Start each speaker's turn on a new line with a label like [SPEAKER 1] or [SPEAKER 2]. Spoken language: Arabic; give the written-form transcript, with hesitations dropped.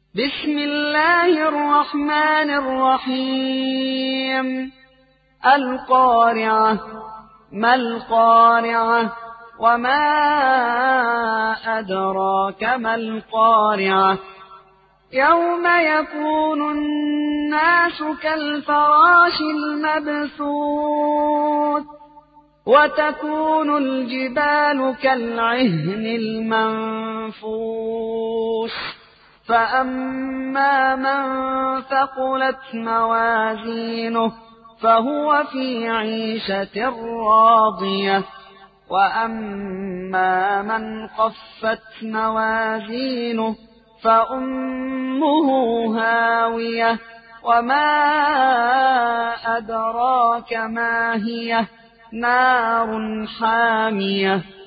[SPEAKER 1] بسم الله الرحمن الرحيم. القارعة. ما القارعة؟ وما أدراك ما القارعة؟ يوم يكون الناس كالفراش المبثوث وتكون الجبال كالعهن المنفوش فأما من ثقلت موازينه فهو في عيشة راضية وأما من خفت موازينه فأمه هاوية وما أدراك ما هي نار حامية